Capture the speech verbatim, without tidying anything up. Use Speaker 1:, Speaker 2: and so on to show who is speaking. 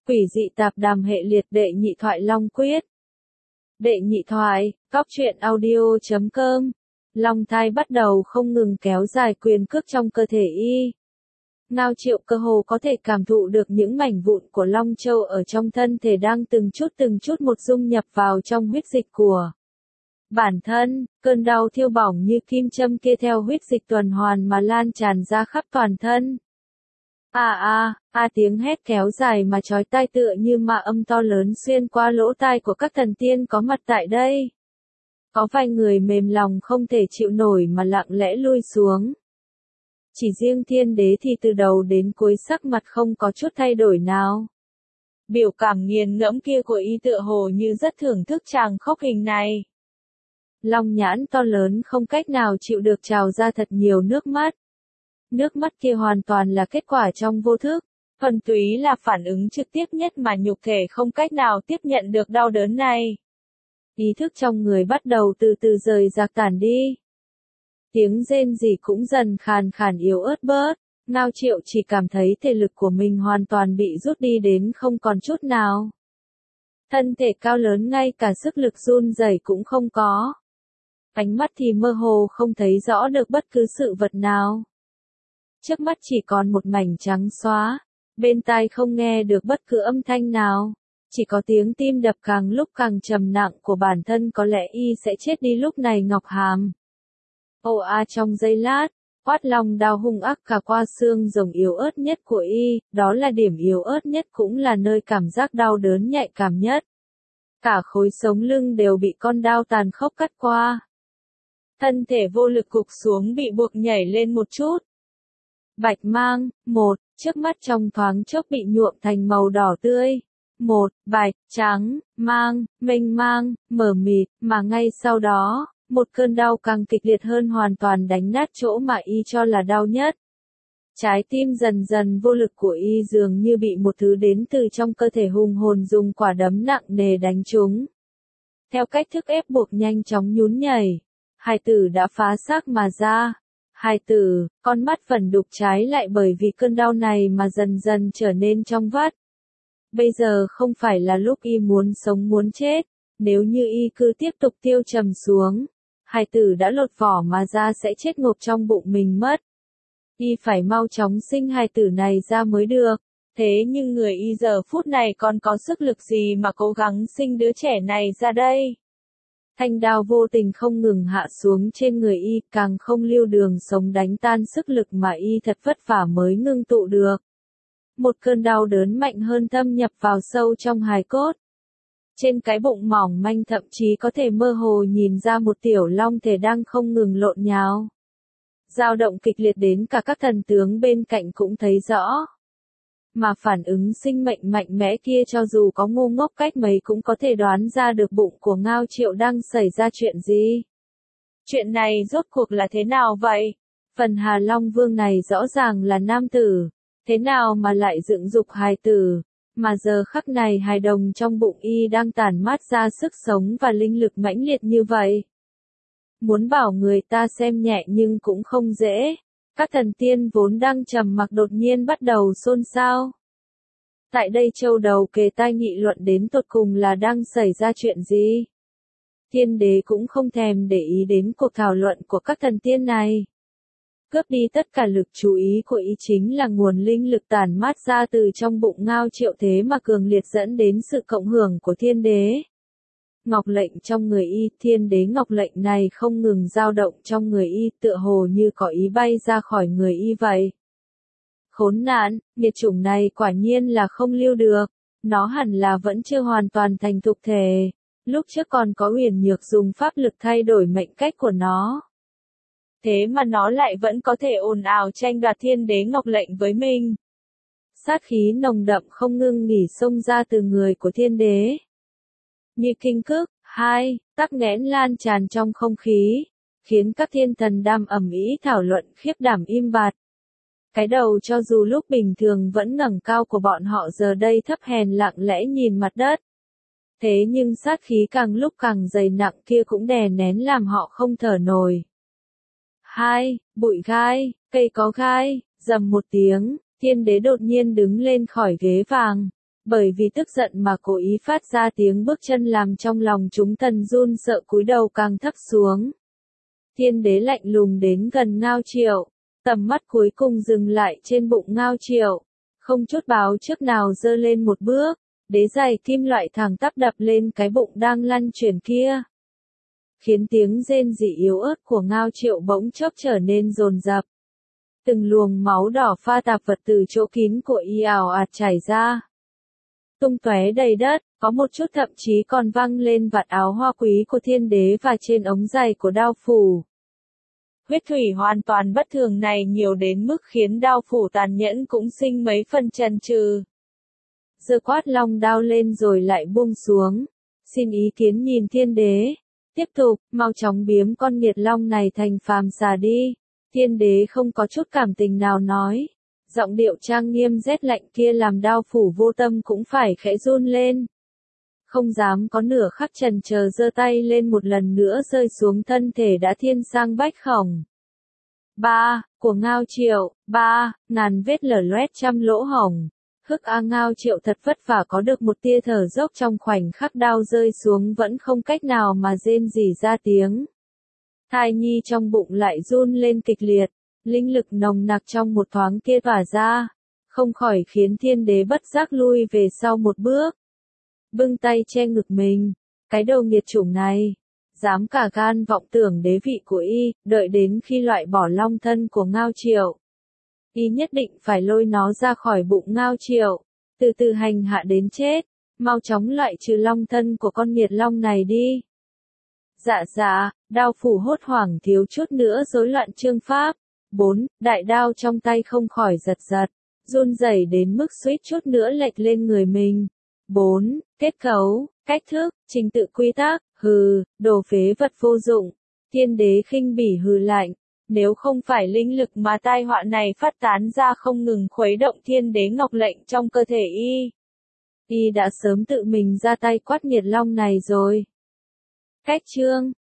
Speaker 1: Quỷ dị tạp đàm hệ liệt đệ nhị thoại Long Quyết. Đệ nhị thoại, cóc truyện audio chấm com. Long thai bắt đầu không ngừng kéo dài quyền cước trong cơ thể y. Ngao Triệu cơ hồ có thể cảm thụ được những mảnh vụn của Long Châu ở trong thân thể đang từng chút từng chút một dung nhập vào trong huyết dịch của bản thân, cơn đau thiêu bỏng như kim châm kia theo huyết dịch tuần hoàn mà lan tràn ra khắp toàn thân. A a, a tiếng hét kéo dài mà chói tai tựa như ma âm to lớn xuyên qua lỗ tai của các thần tiên có mặt tại đây. Có vài người mềm lòng không thể chịu nổi mà lặng lẽ lui xuống. Chỉ riêng Thiên Đế thì từ đầu đến cuối sắc mặt không có chút thay đổi nào. Biểu cảm nghiền ngẫm kia của y tựa hồ như rất thưởng thức tràng khốc hình này. Long nhãn to lớn không cách nào chịu được trào ra thật nhiều nước mắt. Nước mắt kia hoàn toàn là kết quả trong vô thức, thuần túy là phản ứng trực tiếp nhất mà nhục thể không cách nào tiếp nhận được đau đớn này. Ý thức trong người bắt đầu từ từ rời rạc tản đi. Tiếng rên rỉ cũng dần khàn khàn yếu ớt bớt, Ngao Triệu chỉ cảm thấy thể lực của mình hoàn toàn bị rút đi đến không còn chút nào. Thân thể cao lớn ngay cả sức lực run rẩy cũng không có. Ánh mắt thì mơ hồ không thấy rõ được bất cứ sự vật nào. Trước mắt chỉ còn một mảnh trắng xóa, bên tai không nghe được bất cứ âm thanh nào, chỉ có tiếng tim đập càng lúc càng trầm nặng của bản thân, có lẽ y sẽ chết đi lúc này. Ngọc Hàm. Ồ a trong giây lát, quát long đao hung ác cả qua xương rồng yếu ớt nhất của y, đó là điểm yếu ớt nhất cũng là nơi cảm giác đau đớn nhạy cảm nhất. Cả khối sống lưng đều bị con đao tàn khốc cắt qua. Thân thể vô lực gục xuống bị buộc nhảy lên một chút. Bạch mang, một, trước mắt trong thoáng chốc bị nhuộm thành màu đỏ tươi. Một, bạch, trắng, mang, mênh mang, mờ mịt, mà ngay sau đó, một cơn đau càng kịch liệt hơn hoàn toàn đánh nát chỗ mà y cho là đau nhất. Trái tim dần dần vô lực của y dường như bị một thứ đến từ trong cơ thể hùng hồn dùng quả đấm nặng nề đánh trúng. Theo cách thức ép buộc nhanh chóng nhún nhảy, hài tử đã phá xác mà ra. Hài tử, con mắt phần đục trái lại bởi vì cơn đau này mà dần dần trở nên trong vắt. Bây giờ không phải là lúc y muốn sống muốn chết, nếu như y cứ tiếp tục tiêu trầm xuống, hài tử đã lột vỏ mà ra sẽ chết ngộp trong bụng mình mất. Y phải mau chóng sinh hài tử này ra mới được, thế nhưng người y giờ phút này còn có sức lực gì mà cố gắng sinh đứa trẻ này ra đây? Thanh đao vô tình không ngừng hạ xuống trên người y, càng không lưu đường sống đánh tan sức lực mà y thật vất vả mới ngưng tụ được. Một cơn đau đớn mạnh hơn thâm nhập vào sâu trong hài cốt. Trên cái bụng mỏng manh thậm chí có thể mơ hồ nhìn ra một tiểu long thể đang không ngừng lộn nhào. Dao động kịch liệt đến cả các thần tướng bên cạnh cũng thấy rõ. Mà phản ứng sinh mệnh mạnh mẽ kia cho dù có ngu ngốc cách mấy cũng có thể đoán ra được bụng của Ngao Triệu đang xảy ra chuyện gì. Chuyện này rốt cuộc là thế nào vậy? Phần Hà Long Vương này rõ ràng là nam tử, thế nào mà lại dựng dục hài tử, mà giờ khắc này hài đồng trong bụng y đang tản mát ra sức sống và linh lực mãnh liệt như vậy. Muốn bảo người ta xem nhẹ nhưng cũng không dễ. Các thần tiên vốn đang trầm mặc đột nhiên bắt đầu xôn xao. Tại đây châu đầu kề tai nghị luận đến tột cùng là đang xảy ra chuyện gì. Thiên Đế cũng không thèm để ý đến cuộc thảo luận của các thần tiên này. Cướp đi tất cả lực chú ý của ý chính là nguồn linh lực tản mát ra từ trong bụng Ngao Triệu, thế mà cường liệt dẫn đến sự cộng hưởng của Thiên Đế. Ngọc lệnh trong người y, Thiên Đế ngọc lệnh này không ngừng dao động trong người y, tựa hồ như có ý bay ra khỏi người y vậy. Khốn nạn, nghiệt chủng này quả nhiên là không lưu được, nó hẳn là vẫn chưa hoàn toàn thành thục thể, lúc trước còn có Uyển Nhược dùng pháp lực thay đổi mệnh cách của nó. Thế mà nó lại vẫn có thể ồn ào tranh đoạt Thiên Đế ngọc lệnh với mình. Sát khí nồng đậm không ngưng nghỉ xông ra từ người của Thiên Đế. Như kinh cức, hai, tắc nghẽn lan tràn trong không khí, khiến các thiên thần đam ầm ĩ thảo luận khiếp đảm im bặt. Cái đầu cho dù lúc bình thường vẫn ngẩng cao của bọn họ giờ đây thấp hèn lặng lẽ nhìn mặt đất. Thế nhưng sát khí càng lúc càng dày nặng kia cũng đè nén làm họ không thở nổi. Hai, bụi gai, cây có gai, rầm một tiếng, Thiên Đế đột nhiên đứng lên khỏi ghế vàng. Bởi vì tức giận mà cố ý phát ra tiếng bước chân làm trong lòng chúng thần run sợ cúi đầu càng thấp xuống. Thiên đế lạnh lùng đến gần Ngao Triệu, tầm mắt cuối cùng dừng lại trên bụng Ngao Triệu, không chút báo trước nào giơ lên một bước, đế giày kim loại thẳng tắp đập lên cái bụng đang lăn chuyển kia. Khiến tiếng rên rỉ yếu ớt của Ngao Triệu bỗng chốc trở nên dồn dập. Từng luồng máu đỏ pha tạp vật từ chỗ kín của y ảo ạt chảy ra. Tung tóe đầy đất, có một chút thậm chí còn văng lên vạt áo hoa quý của thiên đế và trên ống giày của Đao Phủ. Huyết thủy hoàn toàn bất thường này nhiều đến mức khiến Đao Phủ tàn nhẫn cũng sinh mấy phần chần chừ. Giơ quát long đao lên rồi lại buông xuống. Xin ý kiến nhìn thiên đế. Tiếp tục, mau chóng biếm con nghiệt long này thành phàm xà đi. Thiên đế không có chút cảm tình nào nói. Giọng điệu trang nghiêm rét lạnh kia làm Đao Phủ vô tâm cũng phải khẽ run lên. Không dám có nửa khắc chần chờ giơ tay lên một lần nữa rơi xuống thân thể đã thiên sang bách khổng. Ba, của Ngao Triệu, ba, ngàn vết lở loét trăm lỗ hổng. Hức A Ngao Triệu thật vất vả có được một tia thở dốc trong khoảnh khắc đao rơi xuống vẫn không cách nào mà rên rỉ ra tiếng. Thai nhi trong bụng lại run lên kịch liệt, linh lực nồng nặc trong một thoáng kia tỏa ra, không khỏi khiến thiên đế bất giác lui về sau một bước. Bưng tay che ngực mình, cái đầu nghiệt chủng này, dám cả gan vọng tưởng đế vị của y, đợi đến khi loại bỏ long thân của Ngao Triệu. Y nhất định phải lôi nó ra khỏi bụng Ngao Triệu, từ từ hành hạ đến chết, mau chóng loại trừ long thân của con nghiệt long này đi. Dạ dạ, Đao Phủ hốt hoảng thiếu chút nữa rối loạn chương pháp. Bốn, đại đao trong tay không khỏi giật giật, run rẩy đến mức suýt chút nữa lệch lên người mình. Bốn, kết cấu, cách thức, trình tự quy tắc, hừ, đồ phế vật vô dụng. Thiên đế khinh bỉ hừ lạnh. Nếu không phải linh lực mà tai họa này phát tán ra không ngừng khuấy động thiên đế ngọc lệnh trong cơ thể y, y đã sớm tự mình ra tay quát nghiệt long này rồi. Cách chương